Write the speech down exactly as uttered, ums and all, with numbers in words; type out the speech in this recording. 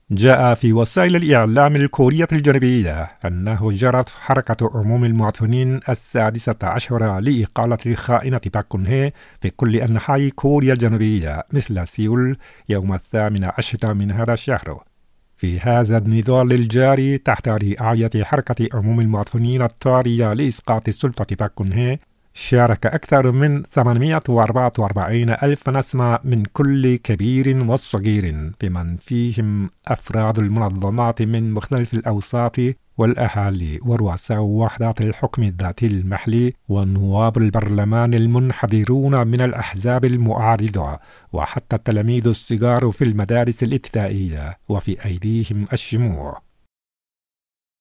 جاء في وسائل الإعلام الكورية الجنوبية أنه جرت حركة عموم المواطنين السادسة عشر لإقالة الخائنة باك كون هي في كل أنحاء كوريا الجنوبية مثل سيول يوم الثامن عشر من هذا الشهر. في هذا النضال الجاري تحت رعاية حركة عموم المواطنين الطارية لإسقاط السلطة باك كون هي، شارك أكثر من ثمانمائة وأربعة وأربعين ألف نسمة من كل كبير وصغير، بمن فيهم أفراد المنظمات من مختلف الأوساط والأهالي ورؤساء وحدات الحكم الذاتي المحلي ونواب البرلمان المنحدرون من الأحزاب المعارضة، وحتى التلاميذ الصغار في المدارس الابتدائية وفي أيديهم الشموع.